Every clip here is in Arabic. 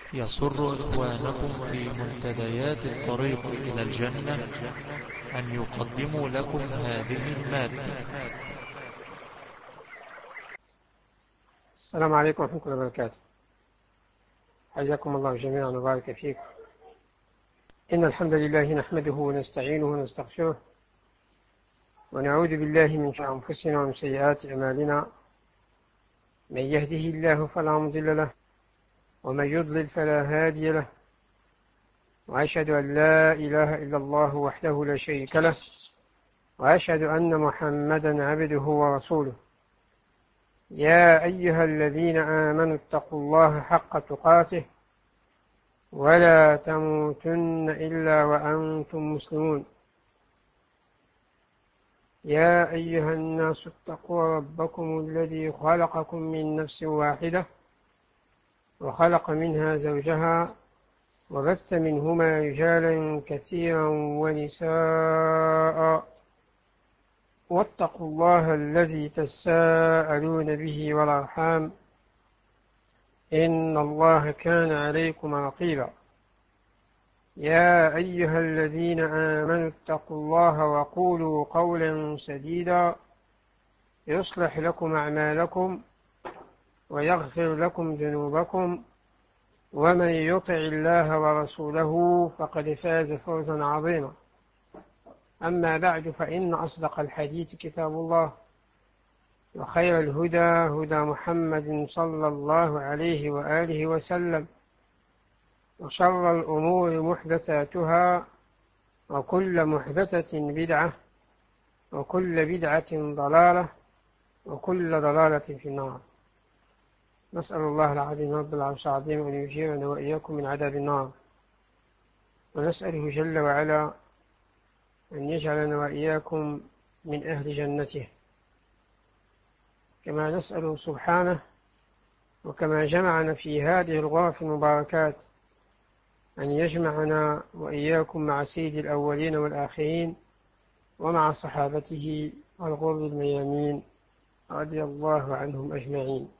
يسر إخوانكم في منتديات الطريق إلى الجنة أن يقدموا لكم هذه المادة. السلام عليكم ورحمة الله وبركاته. حياكم الله جميعا وبارك فيكم. إن الحمد لله نحمده ونستعينه ونستغفره ونعوذ بالله من شرور أنفسنا ومن سيئات أعمالنا. من يهده الله فلا مضل له ومن يضلل فلا هادي له، وأشهد أن لا إله إلا الله وحده لا شريك له، وأشهد أن محمدا عبده ورسوله. يا أيها الذين آمنوا اتقوا الله حق تقاته ولا تموتن إلا وأنتم مسلمون. يا أيها الناس اتقوا ربكم الذي خلقكم من نفس واحدة وخلق منها زوجها وبث منهما رجالا كثيرا ونساء، واتقوا الله الذي تساءلون به والأرحام إن الله كان عليكم رقيبا. يا أيها الذين آمنوا اتقوا الله وقولوا قولا سديدا يصلح لكم أعمالكم ويغفر لكم ذنوبكم، ومن يطع الله ورسوله فقد فاز فوزا عظيما. أما بعد، فإن أصدق الحديث كتاب الله، وخير الهدى هدى محمد صلى الله عليه وآله وسلم، وشر الأمور محدثاتها، وكل محدثة بدعة، وكل بدعة ضلالة، وكل ضلالة في النار. نسأل الله العظيم رب العرش العظيم أن يجيرنا وإياكم من عذاب النار، ونسأله جل وعلا أن يجعلنا وإياكم من أهل جنته، كما نسأل سبحانه وكما جمعنا في هذه الغرف المباركات أن يجمعنا وإياكم مع سيد الأولين والآخرين ومع صحابته الغر الميامين رضي الله عنهم أجمعين.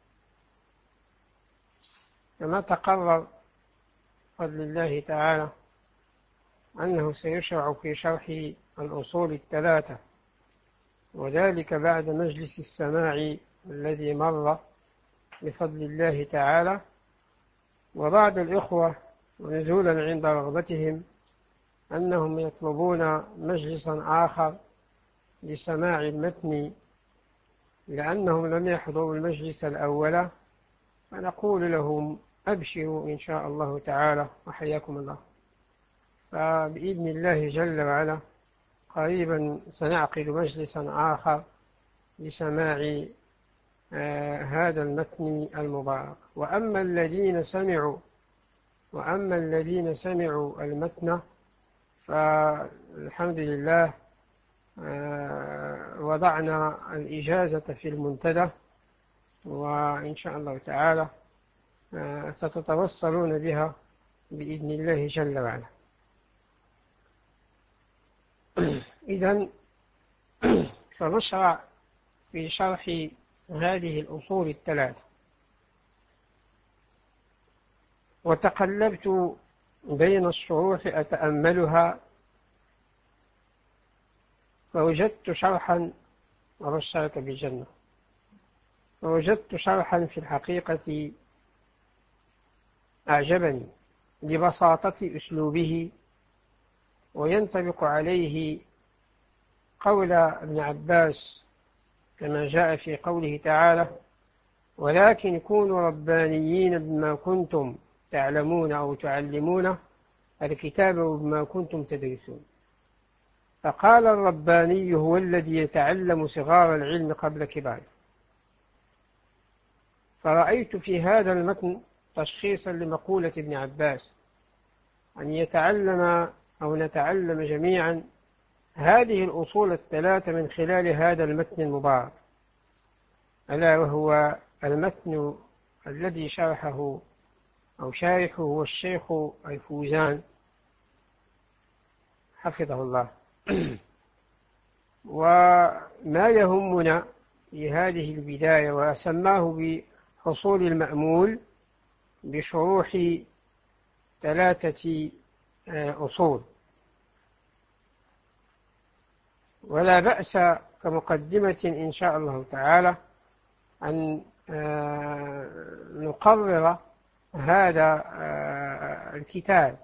كما تقرر بفضل الله تعالى أنه سيشرع في شرح الأصول الثلاثة، وذلك بعد مجلس السماع الذي مر بفضل الله تعالى. وبعض الإخوة ونزولا عند رغبتهم أنهم يطلبون مجلسا آخر لسماع المتن لأنهم لم يحضروا المجلس الأول، فنقول لهم أبشروا إن شاء الله تعالى وحياكم الله. فبإذن الله جل وعلا قريبا سنعقد مجلسا آخر لسماع هذا المتن المبارك. وأما الذين سمعوا المتن فالحمد لله وضعنا الإجازة في المنتدى، وإن شاء الله تعالى ستتوصلون بها بإذن الله جل وعلا. إذن فنشرع في شرح هذه الأصول الثلاثة. وتقلبت بين الشروح أتأملها فوجدت شرحا، وبشرك بالجنة، فوجدت شرحا في الحقيقة أعجبني لبساطة أسلوبه، وينطبق عليه قول ابن عباس كما جاء في قوله تعالى: ولكن كونوا ربانيين بما كنتم تعلمون أو تعلمون الكتاب وبما كنتم تدرسون. فقال: الرباني هو الذي يتعلم صغار العلم قبل كباره. فرأيت في هذا المتن تشخيصا لمقولة ابن عباس أن يتعلم أو نتعلم جميعا هذه الأصول الثلاثة من خلال هذا المتن المبارك، ألا وهو المتن الذي شرحه أو شارحه هو الشيخ الفوزان حفظه الله. وما يهمنا في هذه البداية وسماه بحصول المأمول بشروح 3 أصول، ولا بأس كمقدمة إن شاء الله تعالى أن نقرر هذا الكتاب،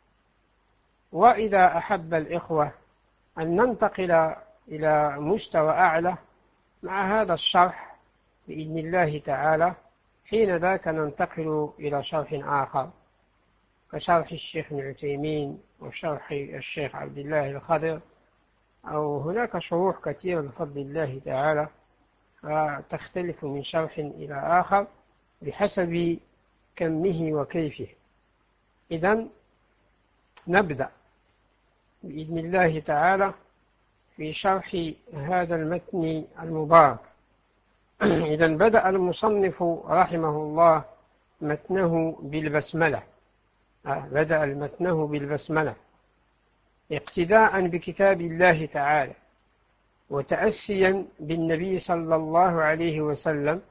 وإذا أحب الإخوة أن ننتقل إلى مستوى أعلى مع هذا الشرح بإذن الله تعالى، حين ذاك ننتقل إلى شرح آخر كشرح الشيخ ابن عثيمين وشرح الشيخ عبد الله الخضر، أو هناك شروح كثيرة بفضل الله تعالى تختلف من شرح إلى آخر بحسب كمه وكيفه. إذن نبدأ بإذن الله تعالى في شرح هذا المتن المبارك. إذن بدأ المصنف رحمه الله متنه بالبسملة، بدأ المتنه بالبسملة اقتداء بكتاب الله تعالى وتأسيا بالنبي صلى الله عليه وسلم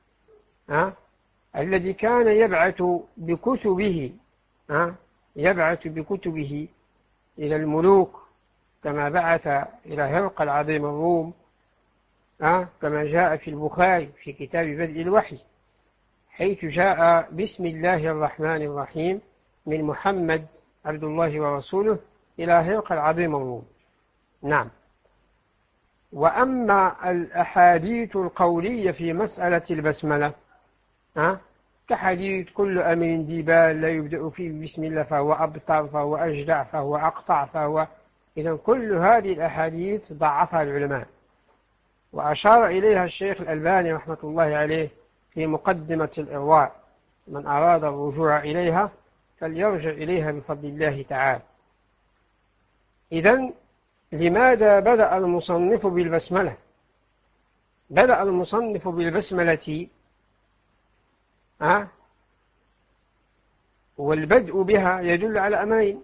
الذي كان يبعث بكتبه إلى الملوك، كما بعث إلى هرقل العظيم الروم، كما جاء في البخاري في كتاب بدء الوحي، حيث جاء بسم الله الرحمن الرحيم من محمد عبد الله ورسوله إلى هرقل العظيم الروم. نعم. وأما الأحاديث القولية في مسألة البسملة كحديث كل أمر ديبال لا يبدأ فيه بسم الله فهو أبتر فهو أجدع فهو أقطع فهو، إذن كل هذه الأحاديث ضعفها العلماء، وأشار إليها الشيخ الألباني رحمة الله عليه في مقدمة الإرواء، من أراد الرجوع إليها فليرجع إليها بفضل الله تعالى. إذن لماذا بدأ المصنف بالبسملة؟ بدأ المصنف بالبسملة والبدء بها يدل على أمرين: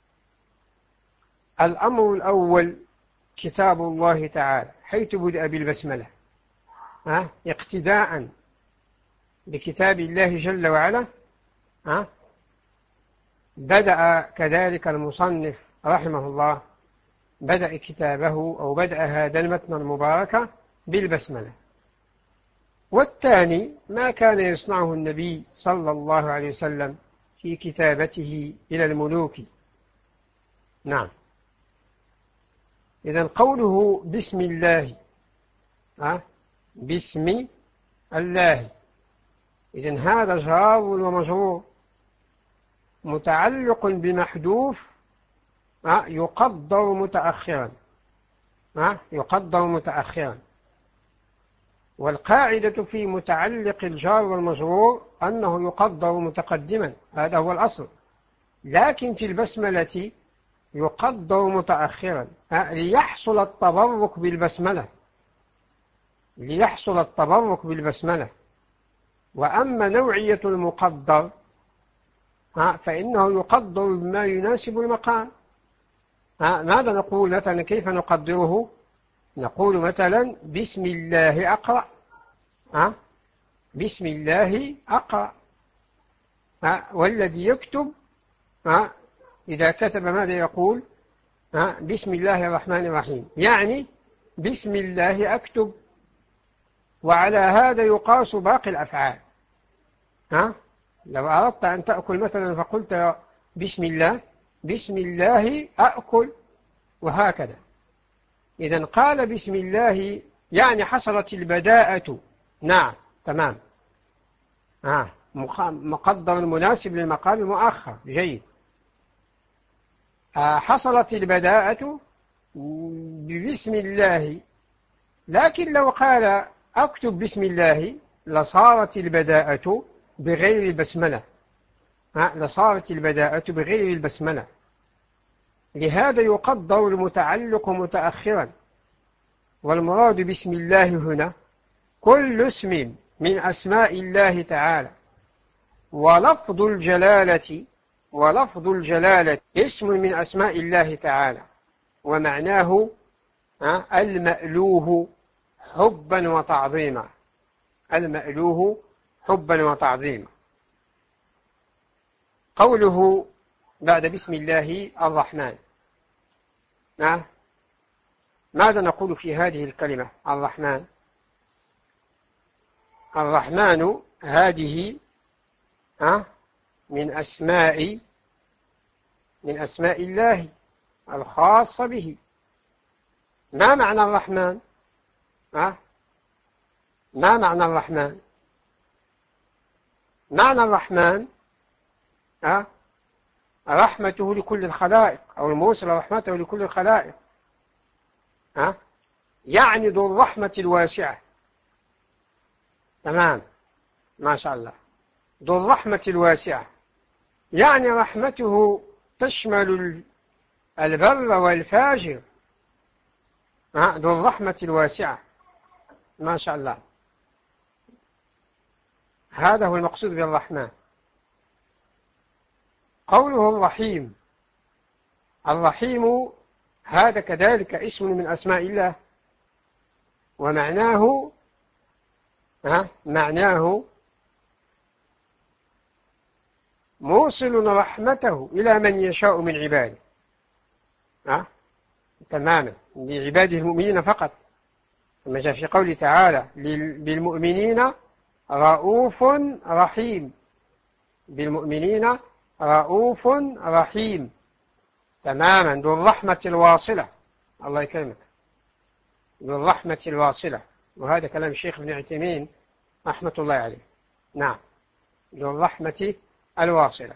الأمر الأول كتاب الله تعالى حيث بدأ بالبسملة اقتداء بكتاب الله جل وعلا. بدأ كذلك المصنف رحمه الله بدأ كتابه أو بدأ هذا المتن المبارك بالبسملة. والثاني ما كان يصنعه النبي صلى الله عليه وسلم في كتابته إلى الملوك. نعم. إذن قوله بسم الله بسم الله، إذن هذا جار ومجرور متعلق بمحذوف يقدر متأخرا، والقاعدة في متعلق الجار والمجرور أنه يقدر متقدما، هذا هو الأصل، لكن في البسملة يقدر متأخرا ليحصل التبرك بالبسملة. وأما نوعية المقدر فإنه يقدر بما يناسب المقام. ماذا نقول مثلا؟ كيف نقدره؟ نقول مثلا بسم الله أقرأ، بسم الله أقرأ. والذي يكتب إذا كتب ماذا يقول؟ بسم الله الرحمن الرحيم، يعني بسم الله أكتب. وعلى هذا يقاس باقي الأفعال. لو أردت أن تأكل مثلا فقلت بسم الله أأكل، وهكذا. إذن قال بسم الله يعني حصلت البداءة. نعم، تمام. مقدر مناسب للمقام مؤخر، جيد. حصلت البداءة ببسم الله، لكن لو قال أكتب بسم الله لصارت البداءة بغير البسملة، لهذا يقدر المتعلق متأخرا. والمراد بسم الله هنا كل اسم من أسماء الله تعالى، ولفظ الجلالة اسم من أسماء الله تعالى، ومعناه المألوه حبا وتعظيما. قوله بعد بسم الله الرحمن، ماذا نقول في هذه الكلمة الرحمن؟ الرحمن هذه من أسماء الله الخاصة به. ما معنى الرحمن؟ ما معنى الرحمن؟ معنى الرحمن رحمته لكل الخلائق، أو الموصل رحمته لكل الخلائق، يعني ذو الرحمة الواسعة. تمام، ما شاء الله. ذو الرحمة الواسعة يعني رحمته تشمل البر والفاجر. ذو الرحمة الواسعة، ما شاء الله. هذا هو المقصود بالرحمن. قوله الرحيم، الرحيم هذا كذلك اسم من أسماء الله، ومعناه معناه موصل رحمته إلى من يشاء من عباده. تماما، لعباده المؤمنين فقط، كما جاء في قوله تعالى بالمؤمنين رؤوف رحيم. بالمؤمنين رؤوف رحيم. تماما، ذو الرحمة الواصلة. الله يكرمك، ذو الرحمة الواصلة. وهذا كلام الشيخ ابن عثيمين رحمة الله عليه. نعم، ذو الرحمة الواصلة.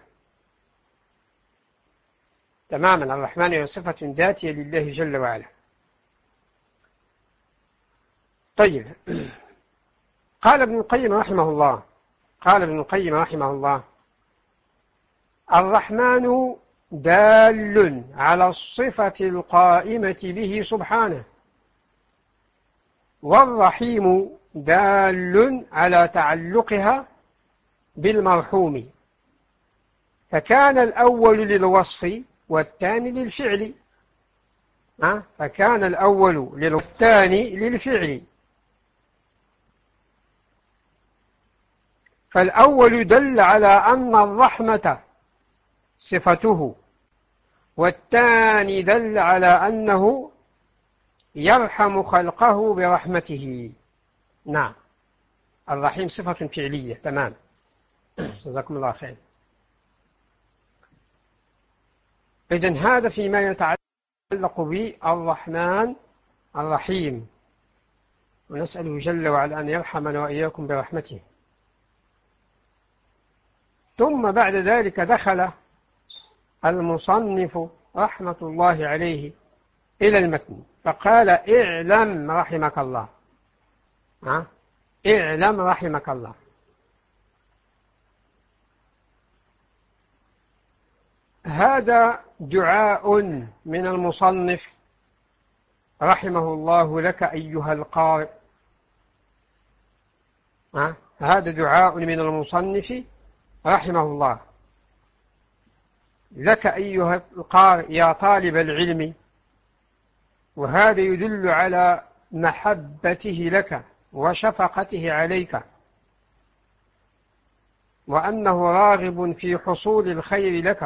تماما، الرحمن هي صفة ذاتية لله جل وعلا. طيب، قال ابن القيم رحمه الله الرحمن دال على الصفة القائمة به سبحانه، والرحيم دال على تعلقها بالمرحوم، فكان الأول للوصف والثاني للفعل. فكان الأول والثاني للفعل. فالأول دل على أن الرحمة صفته، والثاني دل على أنه يرحم خلقه برحمته. نعم، الرحيم صفة فعلية. تمام، جزاكم الله خير. إذن هذا فيما يتعلق بالرحمن الرحيم، ونسأله جل وعلا أن يرحمنا وإياكم برحمته. ثم بعد ذلك دخل المصنف رحمة الله عليه إلى المتن، فقال اعلم رحمك الله. اعلم رحمك الله. هذا دعاء من المصنف رحمه الله لك أيها القارئ. هذا دعاء من المصنف رحمه الله لك أيها القارئ يا طالب العلم، وهذا يدل على محبته لك وشفقته عليك، وأنه راغب في حصول الخير لك.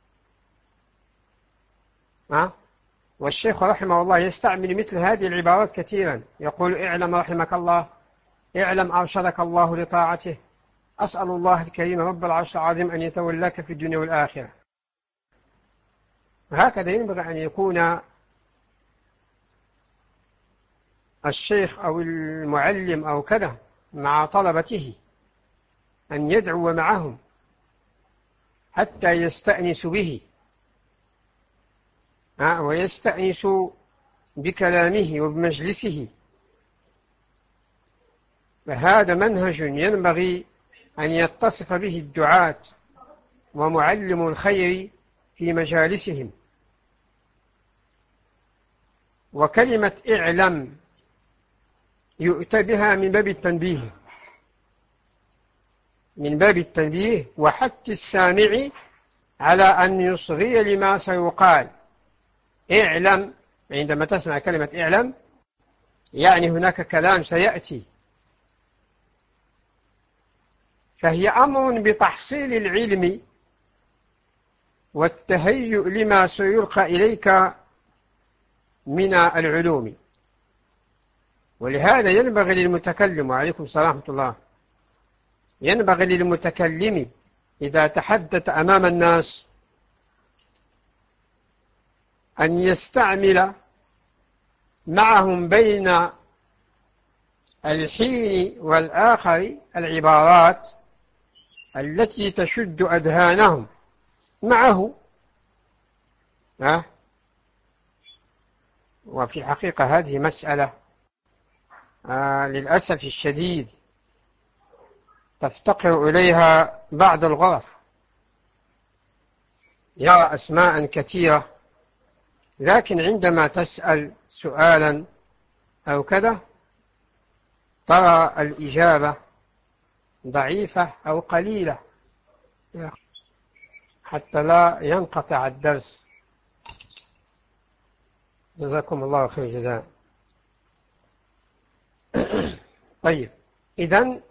والشيخ رحمه الله يستعمل مثل هذه العبارات كثيرا، يقول اعلم رحمك الله، اعلم أرشدك الله لطاعته، أسأل الله الكريم رب العرش العظيم أن يتولاك في الدنيا والآخرة. وهكذا ينبغي أن يكون الشيخ أو المعلم أو كذا مع طلبته، أن يدعو معهم حتى يستأنس به ويستأنس بكلامه وبمجلسه. فهذا منهج ينبغي أن يتصف به الدعاة ومعلم الخير في مجالسهم. وكلمة اعلم يؤتى بها من باب التنبيه، من باب التنبيه وحث السامع على أن يصغي لما سيقال. اعلم، عندما تسمع كلمة اعلم يعني هناك كلام سيأتي، فهي أمر بتحصيل العلم والتهيؤ لما سيلقى إليك من العلوم. ولهذا ينبغي للمتكلم، وعليكم السلام ورحمة الله، ينبغي للمتكلم إذا تحدث أمام الناس أن يستعمل معهم بين الحين والآخر العبارات التي تشد أذهانهم معه. وفي الحقيقة هذه مسألة للأسف الشديد تفتقر إليها بعض الغرف، يرى أسماء كثيرة، لكن عندما تسأل سؤالا أو كذا ترى الإجابة ضعيفة أو قليلة حتى لا ينقطع الدرس. جزاكم الله خير جزاء. طيب، إذن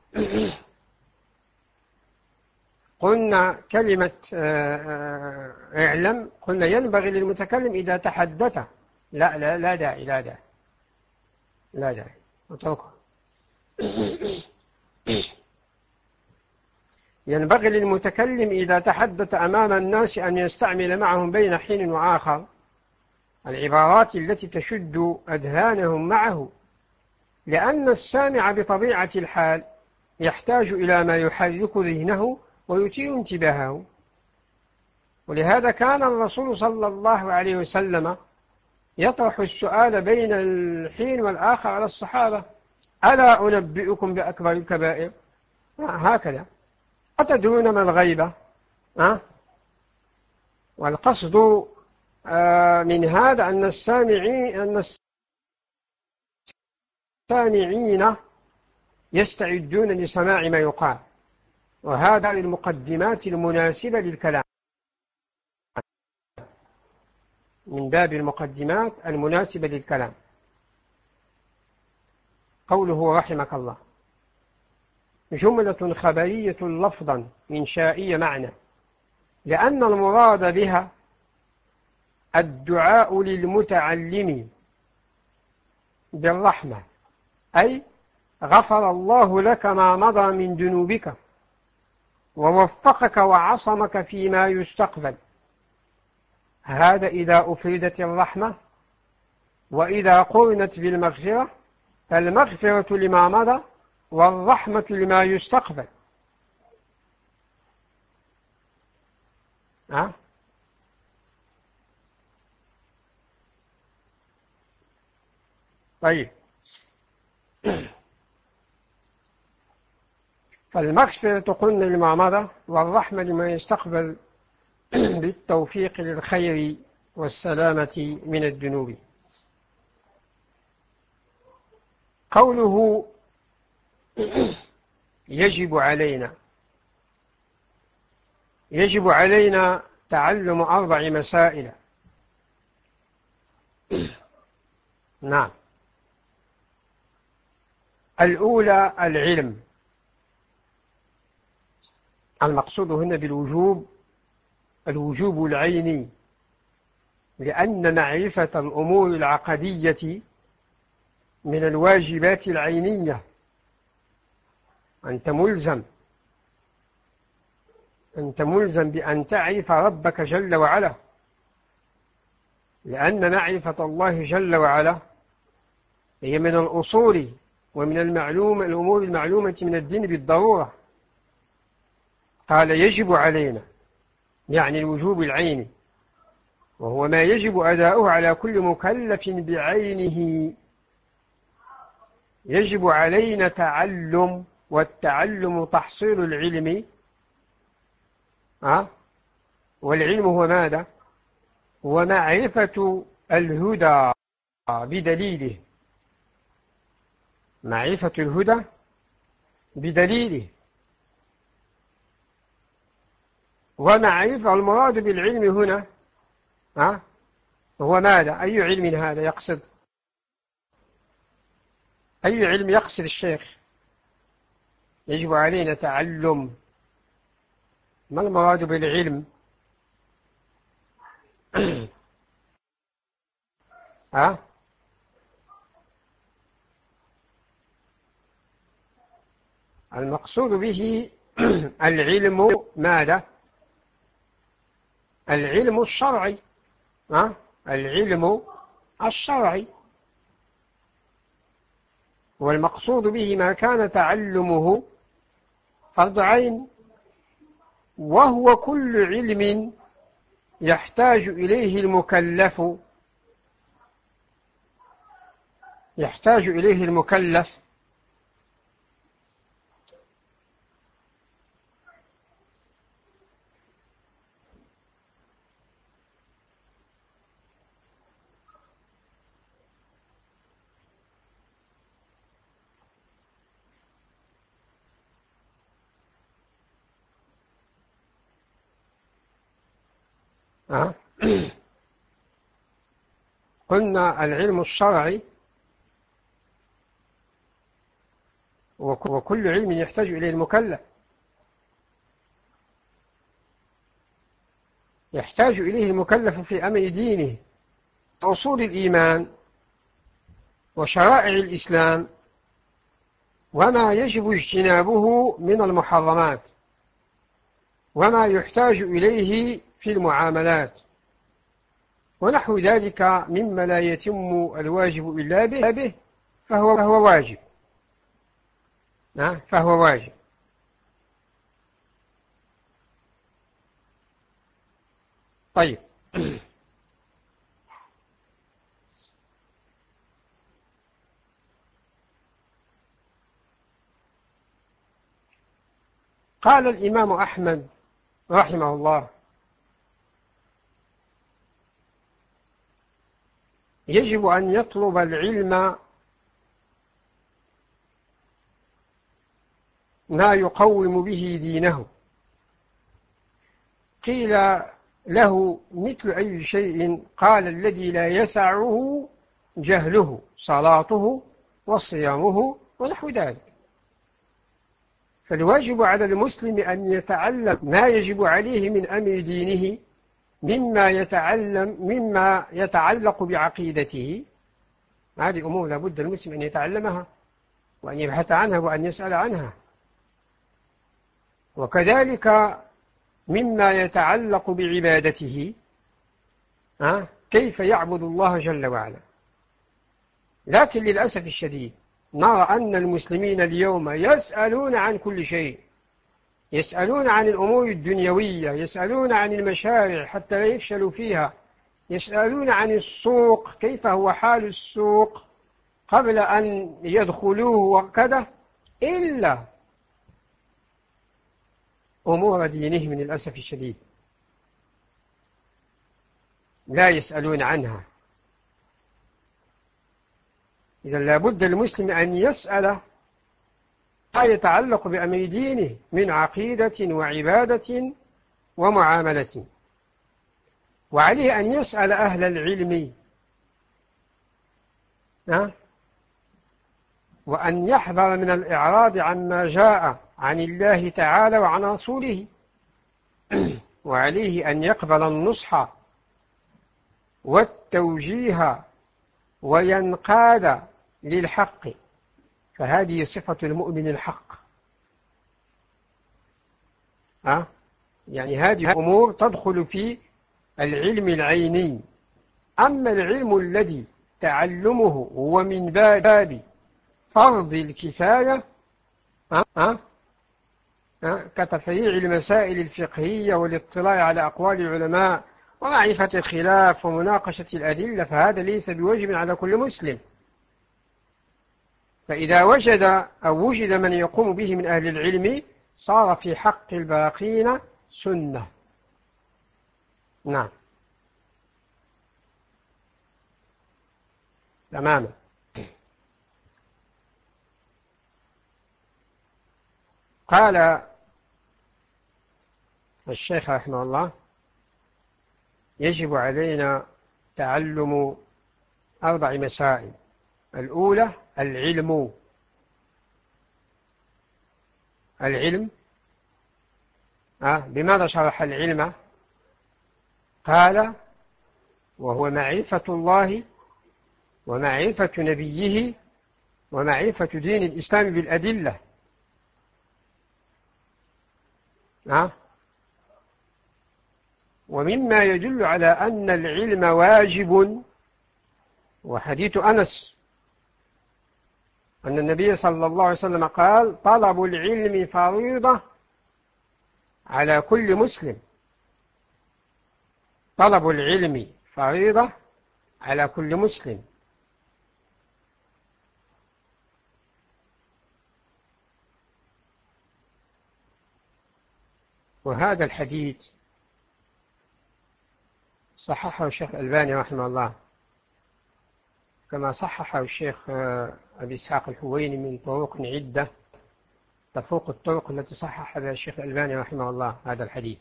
قلنا كلمة اعلم، قلنا ينبغي للمتكلم إذا تحدث، لا داعي اتركه. ينبغي للمتكلم إذا تحدث أمام الناس أن يستعمل معهم بين حين وآخر العبارات التي تشد أذهانهم معه، لأن السامع بطبيعة الحال يحتاج إلى ما يحرك ذهنه ويثير انتباهه. ولهذا كان الرسول صلى الله عليه وسلم يطرح السؤال بين الحين والآخر على الصحابة: ألا أنبئكم بأكبر الكبائر؟ هكذا. أتدرون ما الغيبة؟ والقصد من هذا أن السامعين يستعدون لسماع ما يقال، وهذا للمقدمات المناسبة للكلام، من باب المقدمات المناسبة للكلام. قوله رحمك الله: جملة خبرية لفظا إنشائية معنى، لأن المراد بها الدعاء للمتعلم بالرحمة، أي غفر الله لك ما مضى من ذنوبك ووفقك وعصمك فيما يستقبل. هذا إذا أفردت الرحمة، وإذا قرنت بالمغفرة فالمغفرة لما مضى والرحمة لما يستقبل. طيب، فالمغفرة قلنا لما مضى والرحمة لما يستقبل بالتوفيق للخير والسلامة من الذنوب. قوله يجب علينا تعلم 4 مسائل. نعم. الأولى العلم. المقصود هنا بالوجوب الوجوب العيني، لأن معرفة الأمور العقدية من الواجبات العينية. أنت ملزم بأن تعرف ربك جل وعلا، لأن معرفة الله جل وعلا هي من الأصول ومن الأمور المعلومة من الدين بالضرورة. قال يجب علينا، يعني الوجوب العيني، وهو ما يجب أداؤه على كل مكلف بعينه. يجب علينا تعلم، والتعلم تحصيل العلم. والعلم هو ماذا؟ هو معرفة الهدى بدليله، معرفة الهدى بدليله. ومعرفة المراد بالعلم هنا هو ماذا؟ أي علم هذا يقصد؟ أي علم يقصد الشيخ؟ يجب علينا تعلم. ما المراد بالعلم؟ المقصود به العلم ماذا؟ العلم الشرعي. العلم الشرعي، والمقصود به ما كان تعلمه فرض عين، وهو كل علم يحتاج إليه المكلف قلنا العلم الشرعي، وكل علم يحتاج إليه المكلف، يحتاج إليه المكلف في أمر دينه، أصول الإيمان وشرائع الإسلام، وما يجب اجتنابه من المحرمات، وما يحتاج إليه في المعاملات، ونحو ذلك مما لا يتم الواجب إلا به فهو واجب. فهو واجب. طيب. قال الإمام أحمد رحمه الله: يجب أن يطلب العلم ما يقوم به دينه. قيل له: مثل أي شيء؟ قال: الذي لا يسعه جهله، صلاته وصيامه ونحو ذلك. فالواجب على المسلم أن يتعلم ما يجب عليه من أمر دينه، مما يتعلق بعقيدته. هذه أمور لابد المسلم أن يتعلمها وأن يبحث عنها وأن يسأل عنها. وكذلك مما يتعلق بعبادته، كيف يعبد الله جل وعلا. لكن للأسف الشديد نرى أن المسلمين اليوم يسألون عن كل شيء، يسألون عن الأمور الدنيوية، يسألون عن المشاريع حتى لا يفشلوا فيها، يسألون عن السوق كيف هو حال السوق قبل أن يدخلوه وكذا، إلا أمور دينهم للأسف الشديد لا يسألون عنها. إذا لابد المسلم أن يسأل ما يتعلق بأمر دينه من عقيدة وعبادة ومعاملة، وعليه أن يسأل أهل العلم، وأن يحذر من الإعراض عما جاء عن الله تعالى وعن رسوله، وعليه أن يقبل النصح والتوجيه وينقاد للحق، فهذه صفة المؤمن الحق. يعني هذه أمور تدخل في العلم العيني. أما العلم الذي تعلمه هو من باب فرض الكفاية، كتفريع المسائل الفقهية والاطلاع على أقوال العلماء ومعرفة الخلاف ومناقشة الأدلة، فهذا ليس بواجب على كل مسلم. فإذا وجد من يقوم به من أهل العلم صار في حق الباقين سنة. نعم، تماما. قال الشيخ رحمه الله: يجب علينا تعلم 4 مسائل. الأولى العلم. بماذا شرح العلم؟ قال: وهو معرفة الله ومعرفة نبيه ومعرفة دين الإسلام بالأدلة. ومما يدل على أن العلم واجب وحديث أنس أن النبي صلى الله عليه وسلم قال: طلب العلم فريضة على كل مسلم. طلب العلم فريضة على كل مسلم. وهذا الحديث صححه الشيخ الألباني رحمه الله، كما صححه الشيخ أبي إسحاق الحويني من طرق عدة تفوق الطرق التي صحح بها الشيخ الألباني رحمه الله هذا الحديث.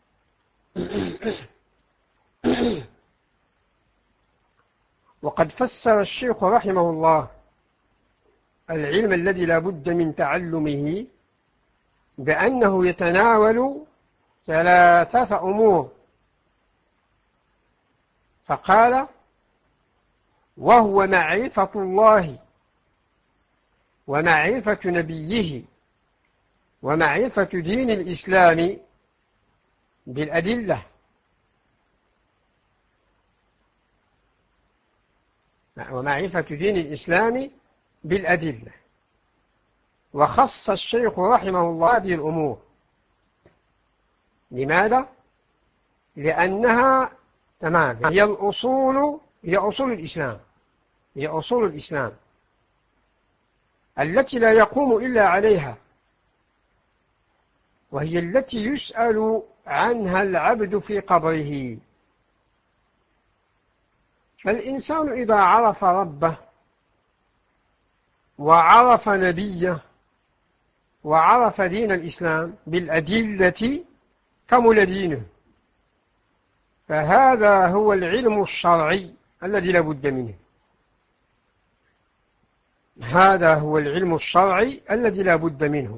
وقد فسر الشيخ رحمه الله العلم الذي لا بد من تعلمه بأنه يتناول ثلاثة أمور، فقال: وهو معرفة الله ومعرفة نبيه ومعرفة دين الإسلام بالأدلة. ومعرفة دين الإسلام بالأدلة. وخص الشيخ رحمه الله هذه الأمور. لماذا؟ لأنها هي الأصول، هي أصول الإسلام، هي أصول الإسلام التي لا يقوم إلا عليها، وهي التي يسأل عنها العبد في قبره. فالإنسان إذا عرف ربه وعرف نبيه وعرف دين الإسلام بالأدلة كمل دينه. فهذا هو العلم الشرعي الذي لا بد منه. هذا هو العلم الشرعي الذي لا بد منه.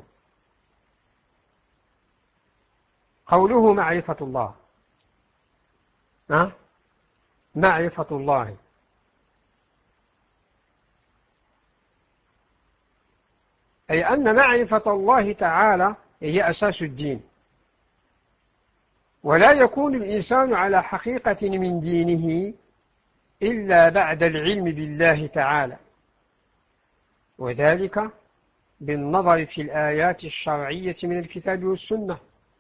قوله معرفة الله، معرفة الله، أي أن معرفة الله تعالى هي أساس الدين، ولا يكون الإنسان على حقيقة من دينه إلا بعد العلم بالله تعالى، وذلك بالنظر في الآيات الشرعية من الكتاب والسنة،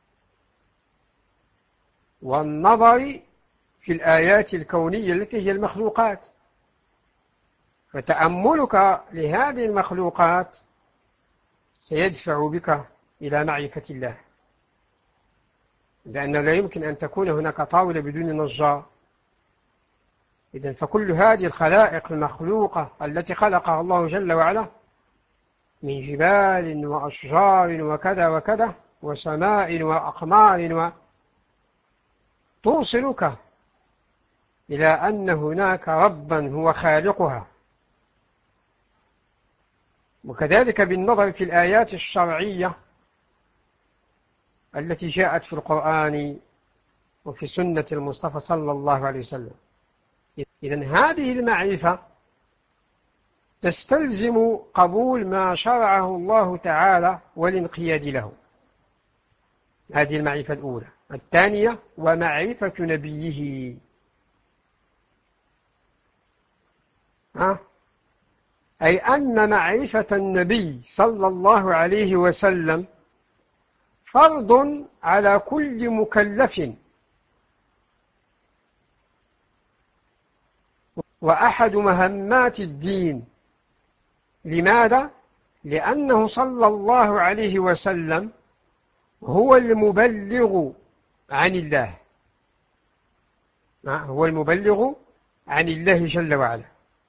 والنظر في الآيات الكونية التي هي المخلوقات. فتأملك لهذه المخلوقات سيدفع بك إلى معرفة الله، لأنه لا يمكن أن تكون هناك طاولة بدون نجار. إذن فكل هذه الخلائق المخلوقة التي خلقها الله جل وعلا من جبال وأشجار وكذا وكذا وسماء وأقمار توصلك إلى أن هناك ربا هو خالقها. وكذلك بالنظر في الآيات الشرعية التي جاءت في القرآن وفي سنة المصطفى صلى الله عليه وسلم. إذن هذه المعرفة تستلزم قبول ما شرعه الله تعالى والانقياد له. هذه المعرفة الأولى. الثانية: ومعرفة نبيه، أي أن معرفة النبي صلى الله عليه وسلم فرض على كل مكلف، وأحد مهمات الدين. لماذا؟ لأنه صلى الله عليه وسلم هو المبلغ عن الله، هو المبلغ عن الله جل وعلا.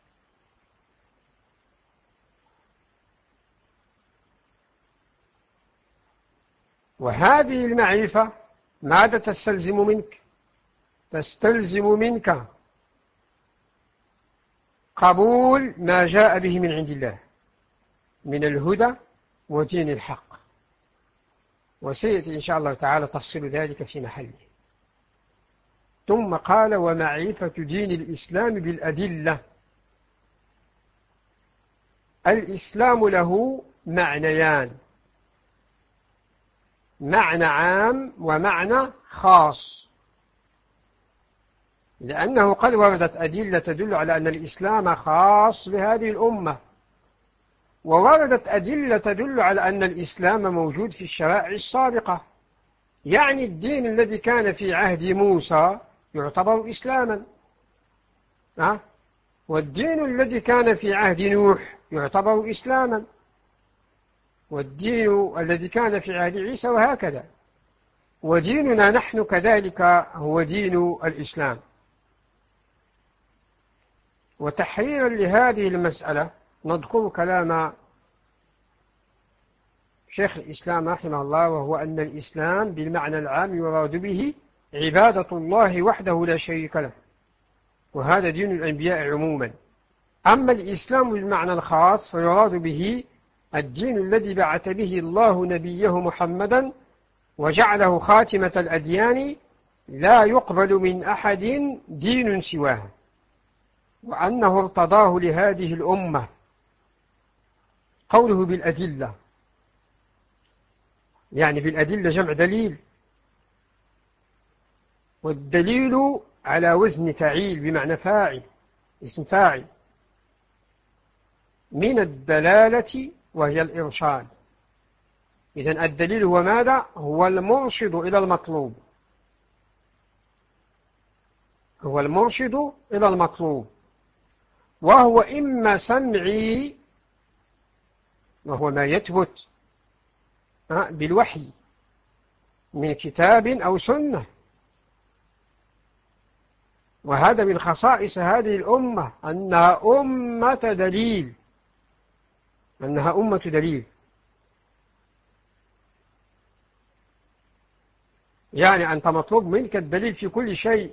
وهذه المعرفة ماذا تستلزم منك؟ تستلزم منك قبول ما جاء به من عند الله من الهدى ودين الحق، وسيأتي إن شاء الله تعالى تفصيل ذلك في محله. ثم قال ومعرفة دين الإسلام بالأدلة. الإسلام له معنيان، معنى عام ومعنى خاص، لأنه قد وردت أدلة تدل على أن الإسلام خاص بهذه الأمة، ووردت أدلة تدل على أن الإسلام موجود في الشرائع السابقة. يعني الدين الذي كان في عهد موسى يعتبر إسلاما، والدين الذي كان في عهد نوح يعتبر إسلاما، والدين الذي كان في عهد عيسى، وهكذا. وديننا نحن كذلك هو دين الإسلام. وتحريرا لهذه المسألة نذكر كلام شيخ الإسلام رحمه الله، وهو أن الإسلام بالمعنى العام يراد به عبادة الله وحده لا شريك له، وهذا دين الأنبياء عموما. أما الإسلام بالمعنى الخاص فيراد به الدين الذي بعث به الله نبيه محمدا وجعله خاتمة الأديان، لا يقبل من أحد دين سواه، وأنه ارتضاه لهذه الأمة. قوله بالأدلة، يعني بالأدلة جمع دليل، والدليل على وزن فعيل بمعنى فاعل، اسم فاعل، من الدلالة وهي الإرشاد. إذن الدليل هو ماذا؟ هو المرشد إلى المطلوب، هو المرشد إلى المطلوب، وهو إما سمعي، وهو ما يثبت بالوحي من كتاب أو سنة. وهذا من خصائص هذه الأمة أنها أمة دليل، أنها أمة دليل. يعني أنت مطلوب منك الدليل في كل شيء.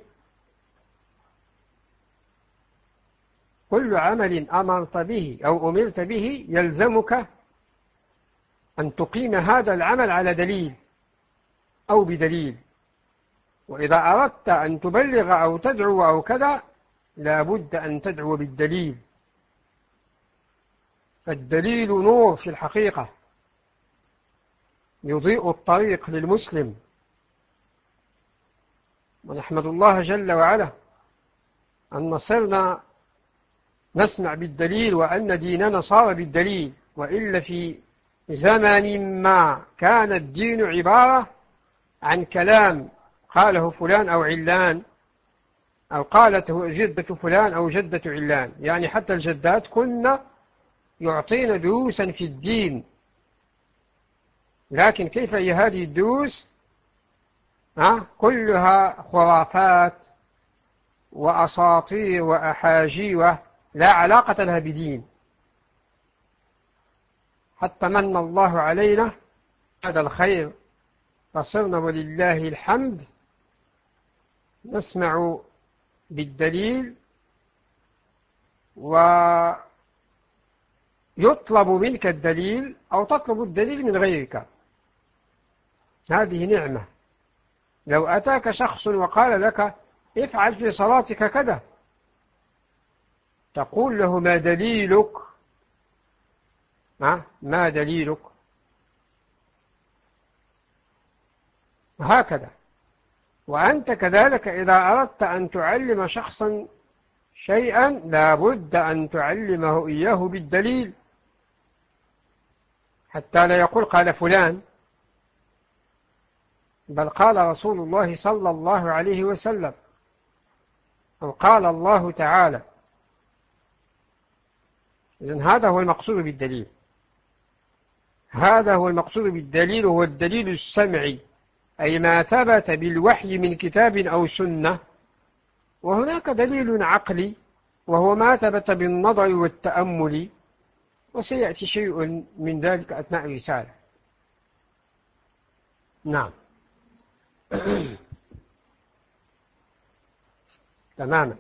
كل عمل أمرت به أو أمرت به يلزمك أن تقيم هذا العمل على دليل أو بدليل. وإذا أردت أن تبلغ أو تدعو أو كذا لابد أن تدعو بالدليل. فالدليل نور في الحقيقة يضيء الطريق للمسلم. ونحمد الله جل وعلا أن صرنا نسمع بالدليل، وأن ديننا صار بالدليل. وإلا في زمن ما كان الدين عبارة عن كلام قاله فلان أو علان، أو قالته جدة فلان أو جدة علان. يعني حتى الجدات كنا يعطينا دروسا في الدين، لكن كيف هي هذه الدروس؟ كلها خرافات وأساطير وأحاجيوة لا علاقة لها بدين. حتى من الله علينا هذا الخير، فصرنا ولله الحمد نسمع بالدليل، ويطلب منك الدليل أو تطلب الدليل من غيرك. هذه نعمة. لو أتاك شخص وقال لك افعل في صلاتك كذا، تقول له ما دليلك؟ ما دليلك؟ هكذا. وأنت كذلك إذا أردت أن تعلم شخصا شيئا لابد أن تعلمه إياه بالدليل، حتى لا يقول قال فلان، بل قال رسول الله صلى الله عليه وسلم، أو قال الله تعالى. إذن هذا هو المقصود بالدليل. هذا هو المقصود بالدليل، هو الدليل السمعي، أي ما ثبت بالوحي من كتاب أو سنة. وهناك دليل عقلي وهو ما ثبت بالنظر والتأمل، وسيأتي شيء من ذلك أثناء الرسالة. نعم. تماما.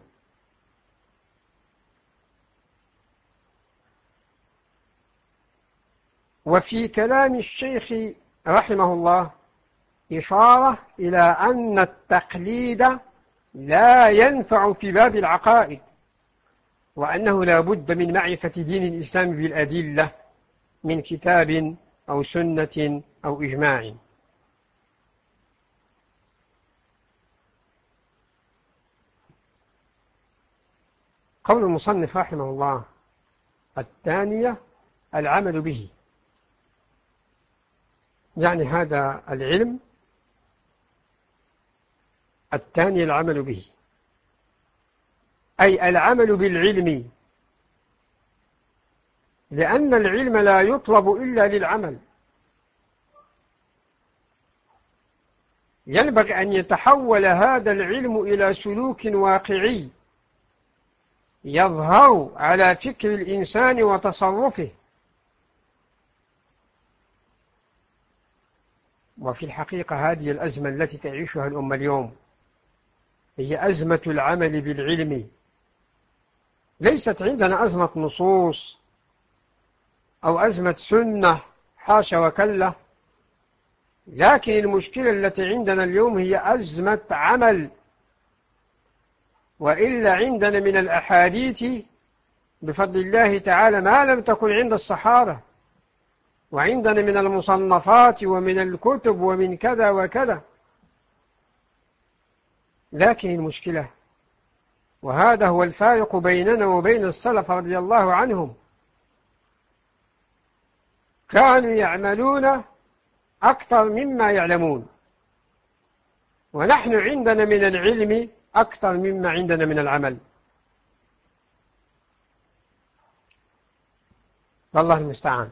وفي كلام الشيخ رحمه الله إشارة إلى أن التقليد لا ينفع في باب العقائد، وأنه لا بد من معرفة دين الإسلام بالأدلة من كتاب أو سنة أو إجماع. قول المصنف رحمه الله: الثانية العمل به، يعني هذا العلم الثاني العمل به، أي العمل بالعلم، لأن العلم لا يطلب إلا للعمل. ينبغي أن يتحول هذا العلم إلى سلوك واقعي يظهر على فكر الإنسان وتصرفه. وفي الحقيقة هذه الأزمة التي تعيشها الأمة اليوم هي أزمة العمل بالعلم. ليست عندنا أزمة نصوص أو أزمة سنة، حاشا وكلا، لكن المشكلة التي عندنا اليوم هي أزمة عمل. وإلا عندنا من الأحاديث بفضل الله تعالى ما لم تكن عند الصحابة، وعندنا من المصنفات ومن الكتب ومن كذا وكذا. لكن المشكلة، وهذا هو الفارق بيننا وبين السلف رضي الله عنهم، كانوا يعملون أكثر مما يعلمون، ونحن عندنا من العلم أكثر مما عندنا من العمل. والله المستعان.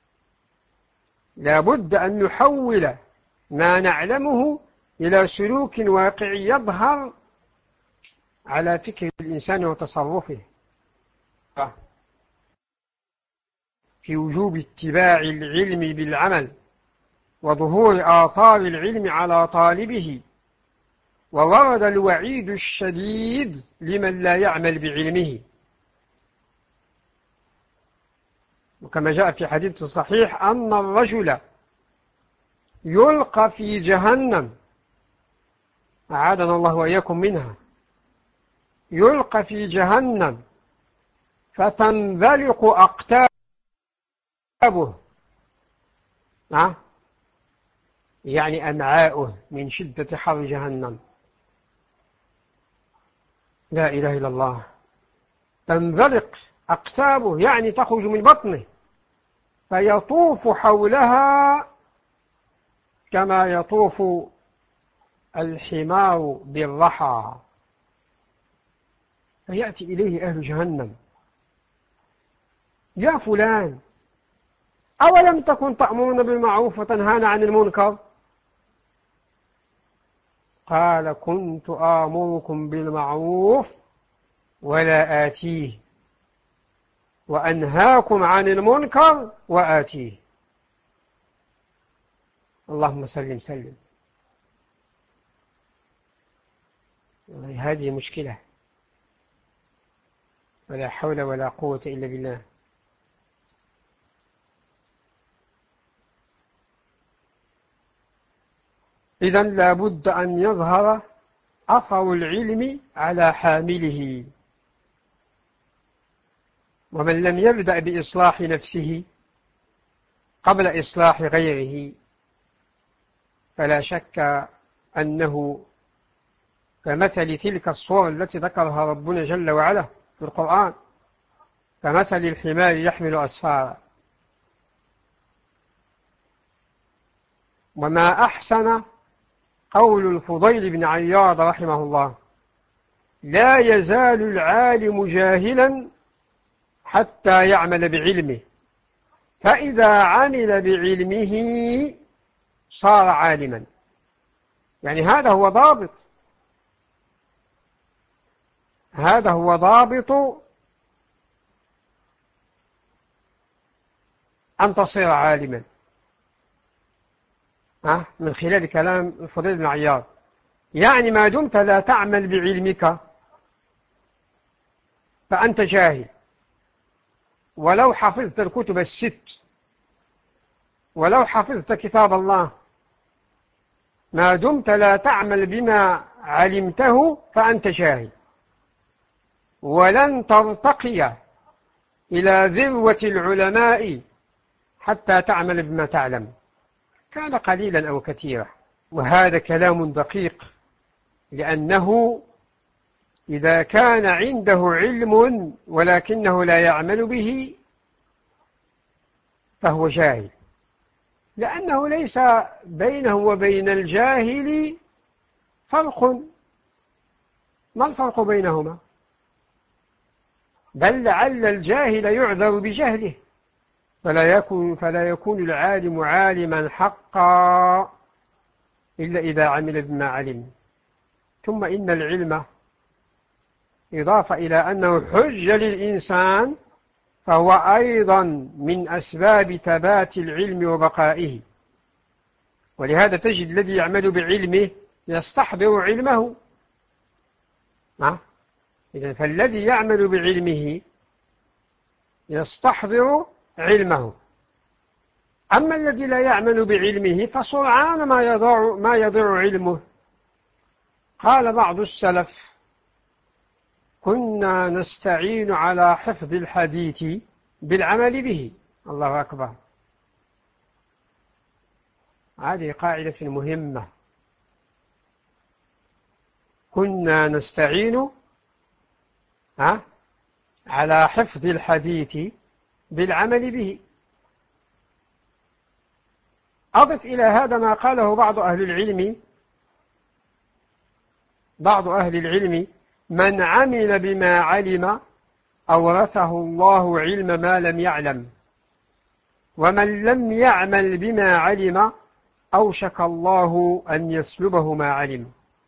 لا بد أن نحول ما نعلمه إلى سلوك واقعي يظهر على فكر الإنسان وتصرفه، في وجوب اتباع العلم بالعمل، وظهور آثار العلم على طالبه، وورد الوعيد الشديد لمن لا يعمل بعلمه. وكما جاء في حديث صحيح أن الرجل يلقى في جهنم، أعاذنا الله وإياكم منها، يلقى في جهنم فتنذلق أقتابه، يعني أمعاؤه من شدة حر جهنم. لا إله إلا الله. تنذلق أقتابه يعني تخرج من بطنه، فيطوف حولها كما يطوف الحمار بالرحى، فيأتي إليه أهل جهنم: يا فلان، أولم تكن تأمرنا بالمعروف وتنهانا عن المنكر؟ قال: كنت آمركم بالمعروف ولا آتيه، وأنهاكم عن المنكر وآتيه. اللهم سلم سلم. هذه مشكلة، ولا حول ولا قوة إلا بالله. إذن لا بد أن يظهر أثر العلم على حامله، ومن لم يبدأ بإصلاح نفسه قبل إصلاح غيره فلا شك أنه كمثل تلك الصور التي ذكرها ربنا جل وعلا في القرآن، كمثل الحمار يحمل أسفارا. وما أحسن قول الفضيل بن عياض رحمه الله: لا يزال العالم جاهلا حتى يعمل بعلمه، فإذا عمل بعلمه صار عالما. يعني هذا هو ضابط أن تصير عالما، من خلال كلام الفضيل بن عياض. يعني ما دمت لا تعمل بعلمك فأنت جاهل، ولو حفظت الكتب الست، ولو حفظت كتاب الله، ما دمت لا تعمل بما علمته فأنت جاهل، ولن ترتقي إلى ذروة العلماء حتى تعمل بما تعلم، كان قليلا أو كثيرا. وهذا كلام دقيق، لأنه إذا كان عنده علم ولكنه لا يعمل به فهو جاهل، لأنه ليس بينه وبين الجاهل فرق. ما الفرق بينهما؟ بل لعل الجاهل يعذر بجهله، فلا يكون العالم عالما حقا إلا إذا عمل بما علم. ثم إن العلم إضافة إلى أنه حجة للإنسان فهو أيضا من أسباب ثبات العلم وبقائه. ولهذا تجد الذي يعمل بعلمه يستحضر علمه. إذن فالذي يعمل بعلمه يستحضر علمه، أما الذي لا يعمل بعلمه فسرعان ما يضيع علمه. قال بعض السلف: كنا نستعين على حفظ الحديث بالعمل به. الله أكبر، هذه قاعدة مهمة. كنا نستعين على حفظ الحديث بالعمل به. أضف إلى هذا ما قاله بعض أهل العلم: من عمل بما علم أورثه الله علم ما لم يعلم، ومن لم يعمل بما علم أوشك الله أن يسلبه ما علم.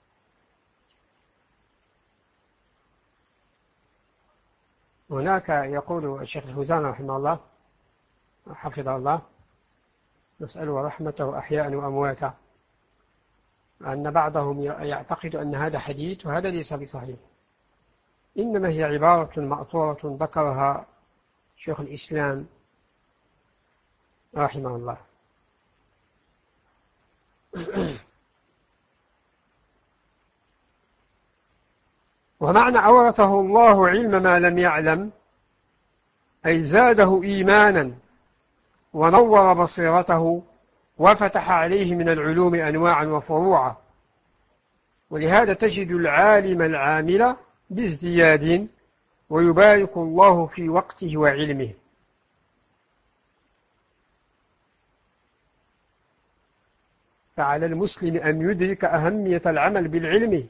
هناك يقول الشيخ الفوزان رحمه الله حفظه الله، نسأله رحمته أحياء وأمواتا، أن بعضهم يعتقد أن هذا حديث وهذا ليس بصحيح، إنما هي عبارة مأثورة ذكرها شيخ الإسلام رحمه الله. ومعنى أورثه الله علم ما لم يعلم أي زاده إيمانا ونور بصيرته وفتح عليه من العلوم أنواعا وفروعا. ولهذا تجد العالم العامل بازدياد ويبارك الله في وقته وعلمه. فعلى المسلم أن يدرك أهمية العمل بالعلم،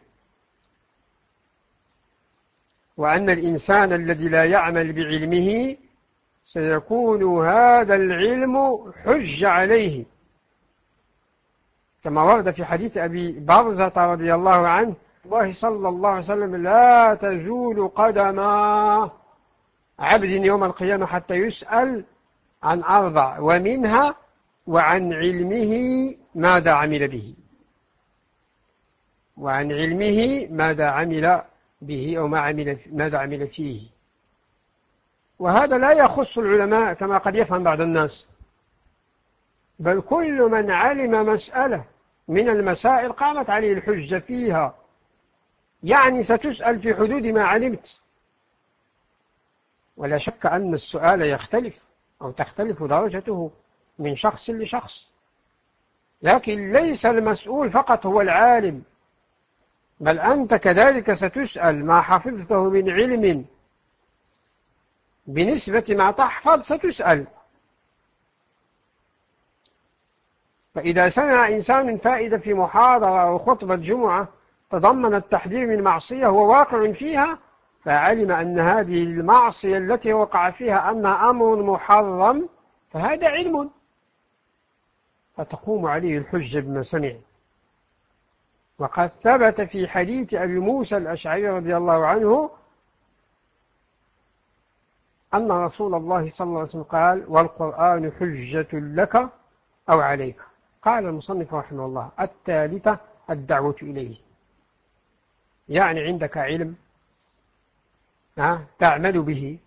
وأن الإنسان الذي لا يعمل بعلمه سيكون هذا العلم حج عليه، كما ورد في حديث أبي برزة رضي الله عنه: الله صلى الله عليه وسلم: لا تزول قدم عبد يوم القيامة حتى يسأل عن 4، ومنها وعن علمه ماذا عمل به، وعن علمه ماذا عمل به أو ماذا عمل فيه. وهذا لا يخص العلماء كما قد يفهم بعض الناس، بل كل من علم مسألة من المسائل قامت عليه الحجة فيها، يعني ستسأل في حدود ما علمت. ولا شك أن السؤال يختلف أو تختلف درجته من شخص لشخص، لكن ليس المسؤول فقط هو العالم، بل أنت كذلك ستسأل ما حفظته من علم بنسبة ما تحفظ ستسأل. فإذا سمع إنسان فائدة في محاضرة أو خطبة جمعة تضمن التحذير من معصية هو واقع فيها، فعلم أن هذه المعصية التي وقع فيها أنها أمر محرم، فهذا علم، فتقوم عليه الحجة بما سمع. وقد ثبت في حديث أبي موسى الأشعري رضي الله عنه أن رسول الله صلى الله عليه وسلم قال: والقرآن حجة لك أو عليك. قال المصنف رحمه الله: الثالثة الدعوة إليه، يعني عندك علم تعمل به،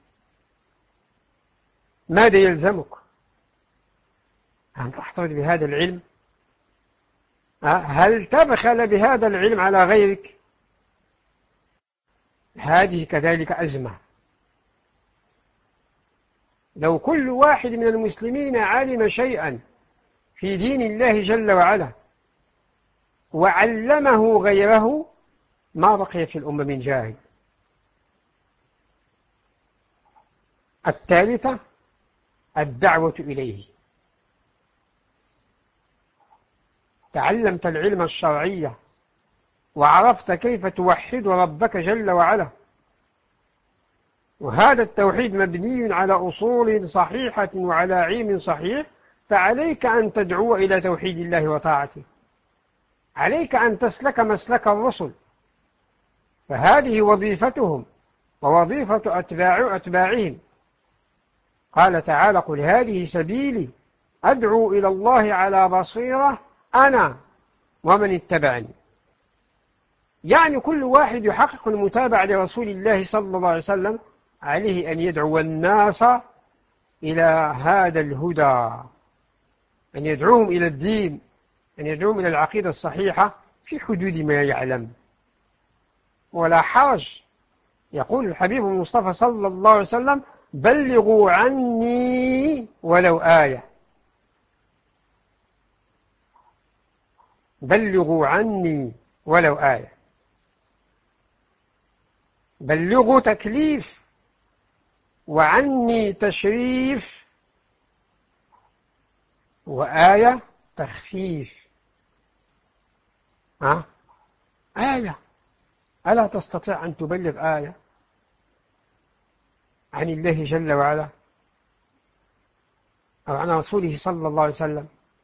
ماذا يلزمك؟ أن تحتفظ بهذا العلم هل تبخل بهذا العلم على غيرك؟ هذه كذلك أزمة. لو كل واحد من المسلمين علم شيئا في دين الله جل وعلا وعلمه غيره ما بقي في الأمة من جاهل. الثالثة الدعوة إليه. تعلمت العلم الشرعي وعرفت كيف توحد ربك جل وعلا، وهذا التوحيد مبني على أصول صحيحة وعلى علم صحيح، فعليك أن تدعو إلى توحيد الله وطاعته، عليك أن تسلك مسلك الرسل، فهذه وظيفتهم ووظيفة أتباعهم. قال تعالى: قل هذه سبيلي أدعو إلى الله على بصيرة أنا ومن اتبعني. يعني كل واحد يحقق المتابعة لرسول الله صلى الله عليه وسلم عليه أن يدعو الناس إلى هذا الهدى، أن يدعوهم إلى الدين، أن يدعوهم إلى العقيدة الصحيحة في حدود ما يعلم ولا حرج. يقول الحبيب المصطفى صلى الله عليه وسلم: بلغوا عني ولو آية. بلغوا عني ولو آية. بلغوا تكليف، وعني تشريف، وآية تخفيف. آية. ألا تستطيع أن تبلغ آية عن الله جل وعلا أو عن رسوله صلى الله عليه وسلم؟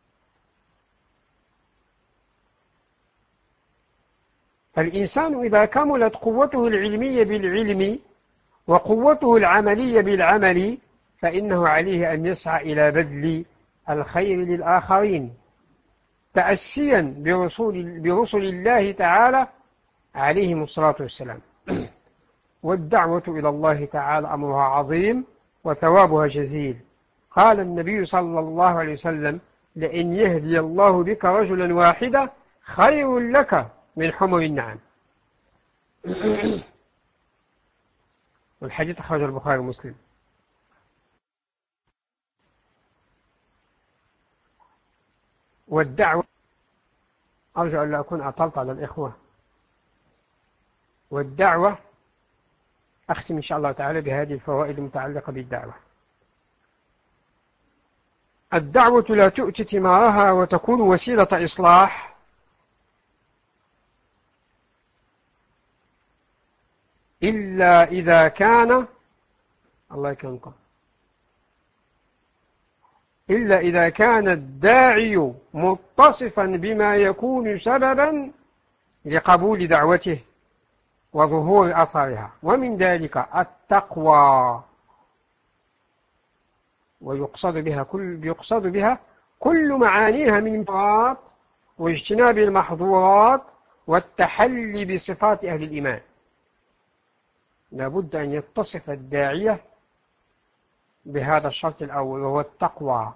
فالإنسان إذا كملت قوته العلمية بالعلم وقوته العملية بالعمل فإنه عليه أن يسعى إلى بذل الخير للآخرين تأسيا برسل الله تعالى عليهم الصلاة والسلام. والدعوة إلى الله تعالى أمرها عظيم وثوابها جزيل. قال النبي صلى الله عليه وسلم: لئن يهدي الله بك رجلا واحدا خير لك من حمر النعم. والحديث أخرجه البخاري ومسلم. والدعوة، أرجو أن لا أكون أطلت على الإخوة. والدعوة أختم إن شاء الله تعالى بهذه الفوائد المتعلقة بالدعوة. الدعوة لا تؤتي ثمارها وتكون وسيلة إصلاح إلا إذا كان الله يكرمكم إلا إذا كان الداعي متصفا بما يكون سببا لقبول دعوته وظهور أثرها، ومن ذلك التقوى، ويقصد بها كل معانيها من المنكرات واجتناب المحظورات والتحلي بصفات أهل الإيمان. لابد أن يتصف الداعية بهذا الشرط الأول وهو التقوى،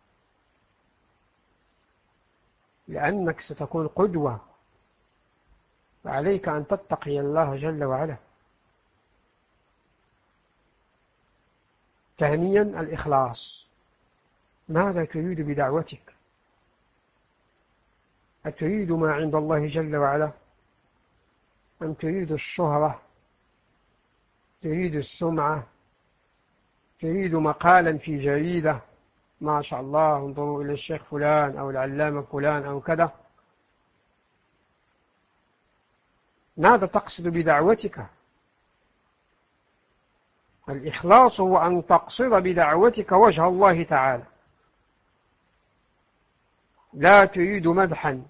لأنك ستكون قدوة، فعليك أن تتقي الله جل وعلا. ثانيا الإخلاص. ماذا تريد بدعوتك؟ أتريد ما عند الله جل وعلا أم تريد الشهرة، تريد السمعة، تريد مقالا في جريدة ما شاء الله انظروا إلى الشيخ فلان أو العلامة فلان أو كذا؟ ماذا تقصد بدعوتك؟ الإخلاص هو أن تقصد بدعوتك وجه الله تعالى، لا تريد مدحا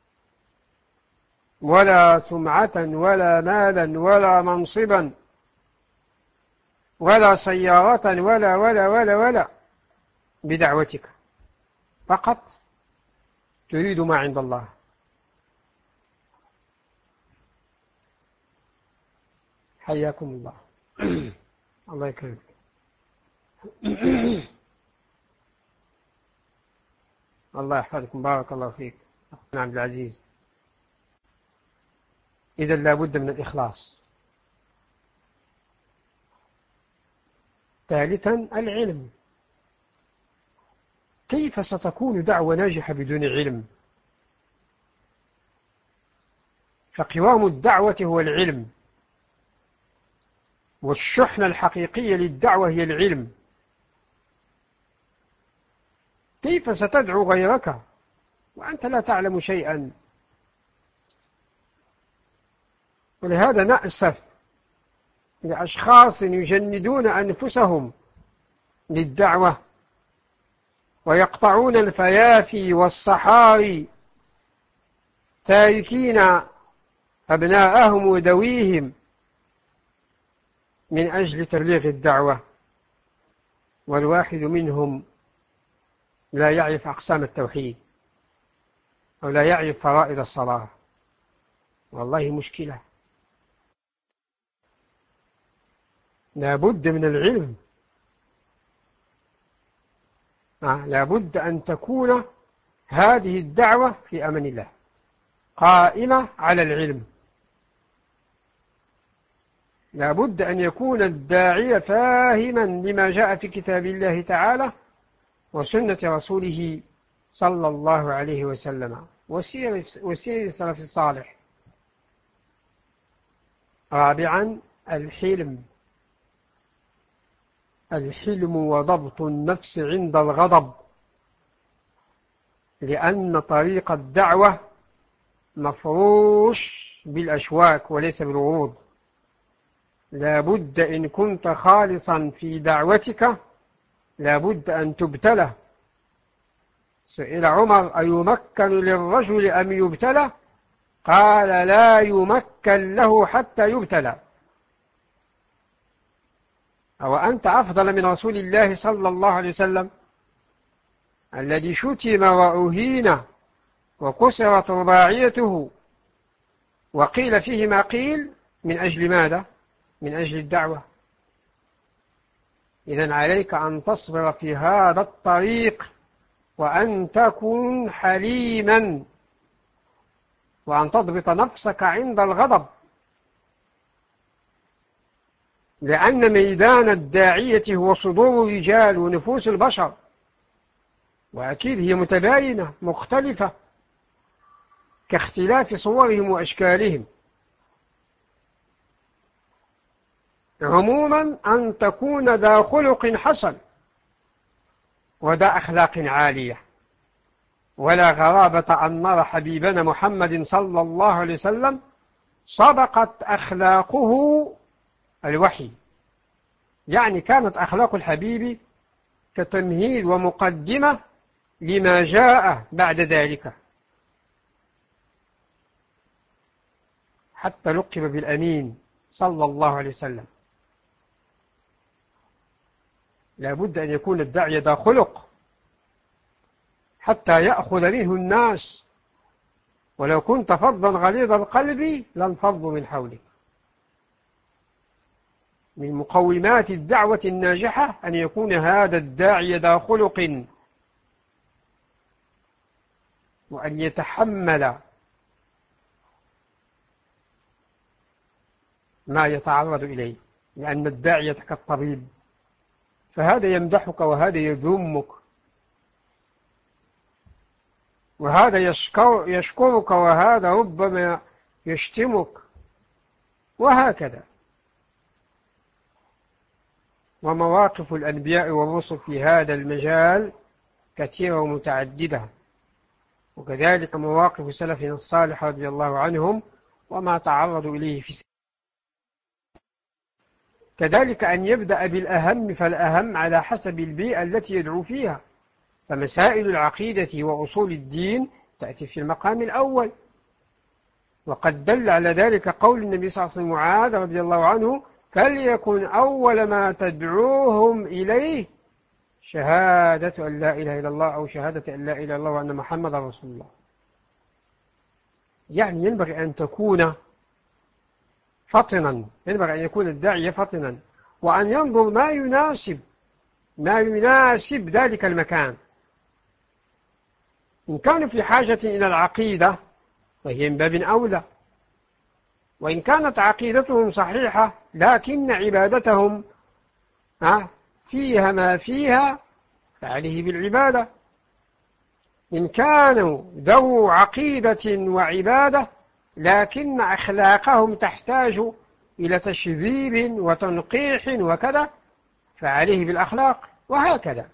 ولا سمعة ولا مالا ولا منصبا ولا سيارة ولا ولا ولا ولا بدعوتك، فقط تريد ما عند الله. حياكم الله. الله يكرمك. الله يحفظكم. بارك الله فيك. عبد العزيز. إذا لا بد من الإخلاص. ثالثا العلم. كيف ستكون دعوة ناجحة بدون علم؟ فقوام الدعوة هو العلم، والشحنة الحقيقية للدعوة هي العلم. كيف ستدعو غيرك وأنت لا تعلم شيئا؟ ولهذا نأسف لأشخاص يجندون أنفسهم للدعوة ويقطعون الفيافي والصحاري تاركين أبناءهم وذويهم من أجل تبليغ الدعوة، والواحد منهم لا يعرف أقسام التوحيد أو لا يعرف فرائض الصلاة. والله مشكلة. لا بد من العلم. لا بد أن تكون هذه الدعوة في أمن الله قائمة على العلم. لا بد أن يكون الداعية فاهما لما جاء في كتاب الله تعالى وسنة رسوله صلى الله عليه وسلم وسير السلف الصالح. رابعا الحلم. الحلم وضبط النفس عند الغضب، لأن طريق الدعوة مفروش بالأشواك وليس بالورود. لا بد إن كنت خالصا في دعوتك لا بد أن تبتلى. سئل عمر: أيمكن للرجل أم يبتلى؟ قال: لا يمكن له حتى يبتلى. أو أنت أفضل من رسول الله صلى الله عليه وسلم الذي شتم وأهين وكسرت رباعيته وقيل فيه ما قيل من أجل ماذا؟ من أجل الدعوة. إذن عليك أن تصبر في هذا الطريق وأن تكون حليما وأن تضبط نفسك عند الغضب، لأن ميدان الداعية هو صدور الرجال ونفوس البشر، وأكيد هي متباينة مختلفة كاختلاف صورهم وأشكالهم. عموما أن تكون ذا خلق حسن وذا أخلاق عالية. ولا غرابة أن نرى حبيبنا محمد صلى الله عليه وسلم سبقت أخلاقه الوحي، يعني كانت أخلاق الحبيب كتمهيد ومقدمة لما جاء بعد ذلك، حتى لقب بالأمين صلى الله عليه وسلم. لا بد أن يكون الداعية ذا خلق حتى يأخذ منه الناس، ولو كنت فظا غليظ القلب لانفضوا من حولك. من مقومات الدعوة الناجحة أن يكون هذا الداعية ذا خلق، وأن يتحمل ما يتعرض إليه، لأن الداعية كالطبيب، فهذا يمدحك وهذا يذمك، وهذا يشكرك وهذا ربما يشتمك، وهكذا. ومواقف الأنبياء والرسل في هذا المجال كثيرة ومتعددة، وكذلك مواقف سلفنا الصالح رضي الله عنهم وما تعرضوا إليه في سنة. كذلك أن يبدأ بالأهم فالأهم على حسب البيئة التي يدعو فيها، فمسائل العقيدة وأصول الدين تأتي في المقام الأول، وقد دل على ذلك قول النبي صلى الله عليه وسلم معاذ رضي الله عنه: فليكن أول ما تدعوهم إليه شهادة أن لا إله إلا الله، أو شهادة أن لا إله إلا الله وأن محمد رسول الله. يعني ينبغي أن تكون فطنا، ينبغي أن يكون الداعية فطنا، وأن ينظر ما يناسب ذلك المكان. إن كانوا في حاجة إلى العقيدة فهي من باب أولى، وإن كانت عقيدتهم صحيحة لكن عبادتهم فيها ما فيها فعليه بالعبادة. إن كانوا ذو عقيدة وعبادة لكن أخلاقهم تحتاج إلى تشذيب وتنقيح وكذا فعليه بالأخلاق، وهكذا.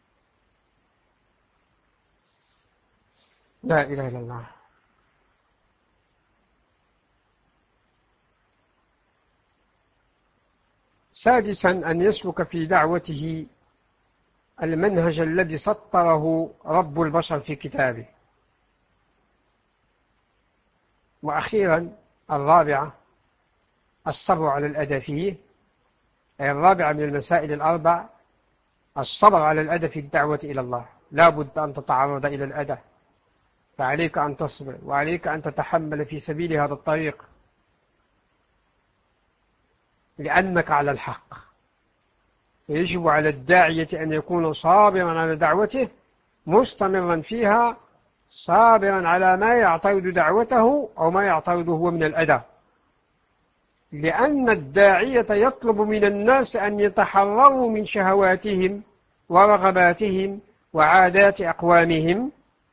لا إله إلا الله. سادسا أن يسلك في دعوته المنهج الذي سطره رب البشر في كتابه. وأخيرا الرابعة الصبر على الأذى فيه، أي الرابعة من المسائل الأربع الصبر على الأذى في الدعوة إلى الله. لا بد أن تتعرض إلى الأذى، فعليك أن تصبر وعليك أن تتحمل في سبيل هذا الطريق لأنك على الحق. يجب على الداعية أن يكون صابرا على دعوته مستمرا فيها، صابرا على ما يعترض دعوته أو ما يعترضه هو من الأذى، لأن الداعية يطلب من الناس أن يتحرروا من شهواتهم ورغباتهم وعادات أقوامهم،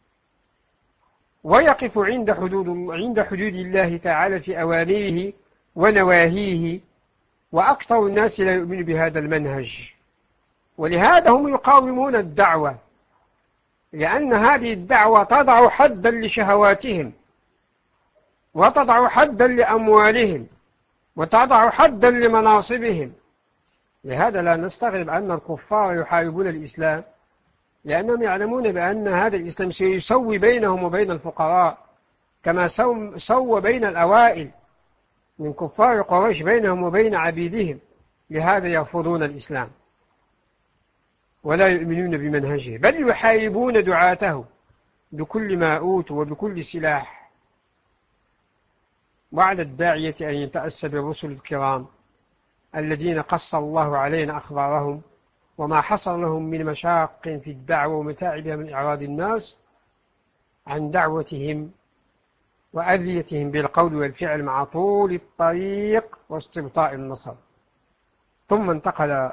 ويقف عند حدود الله تعالى في أوامره ونواهيه. وأكثر الناس لا يؤمن بهذا المنهج، ولهذا هم يقاومون الدعوة، لأن هذه الدعوة تضع حدا لشهواتهم وتضع حدا لأموالهم وتضع حدا لمناصبهم. لهذا لا نستغرب أن الكفار يحاربون الإسلام، لأنهم يعلمون بأن هذا الإسلام سيسوي بينهم وبين الفقراء كما سوى بين الأوائل من كفار قريش بينهم وبين عبيدهم. لهذا يرفضون الإسلام ولا يؤمنون بمنهجه، بل يحاربون دعاته بكل ما أوتوا وبكل سلاح. وعلى الداعية أن يتأسى بالرسل الكرام الذين قص الله علينا أخبارهم وما حصل لهم من مشاق في الدعوة ومتاعبها من إعراض الناس عن دعوتهم وأذيتهم بالقول والفعل مع طول الطريق واستبطاء النصر. ثم انتقل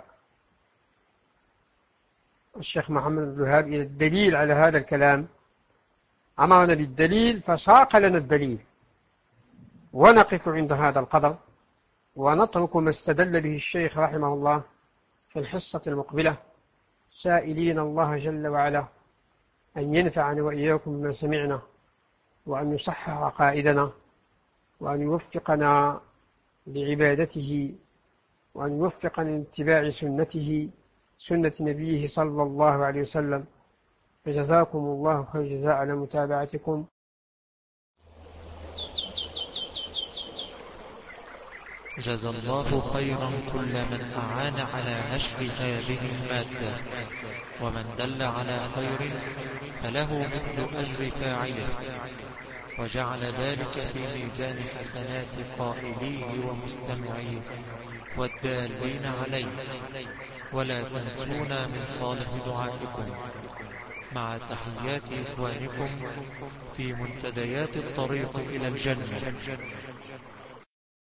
الشيخ محمد بن الوهاب إلى الدليل على هذا الكلام. أمرنا بالدليل فساق لنا الدليل، ونقف عند هذا القدر ونترك ما استدل به الشيخ رحمه الله في الحصة المقبلة، سائلين الله جل وعلا أن ينفعنا وإياكم بما سمعنا، وأن يصحح عقائدنا، وأن يوفقنا لعبادته، وأن يوفقنا لاتباع سنته سنة نبيه صلى الله عليه وسلم. فجزاكم الله خير جزاء على متابعتكم. جزى الله خيرا كل من أعان على نشر هذه المادة، ومن دل على خير فله مثل أجر فاعله، وجعل ذلك في ميزان حسنات قائليه ومستمعيه والدالين عليه. ولا تنسونا من صالح دعائكم، مع تحيات إخوانكم في منتديات الطريق إلى الجنة.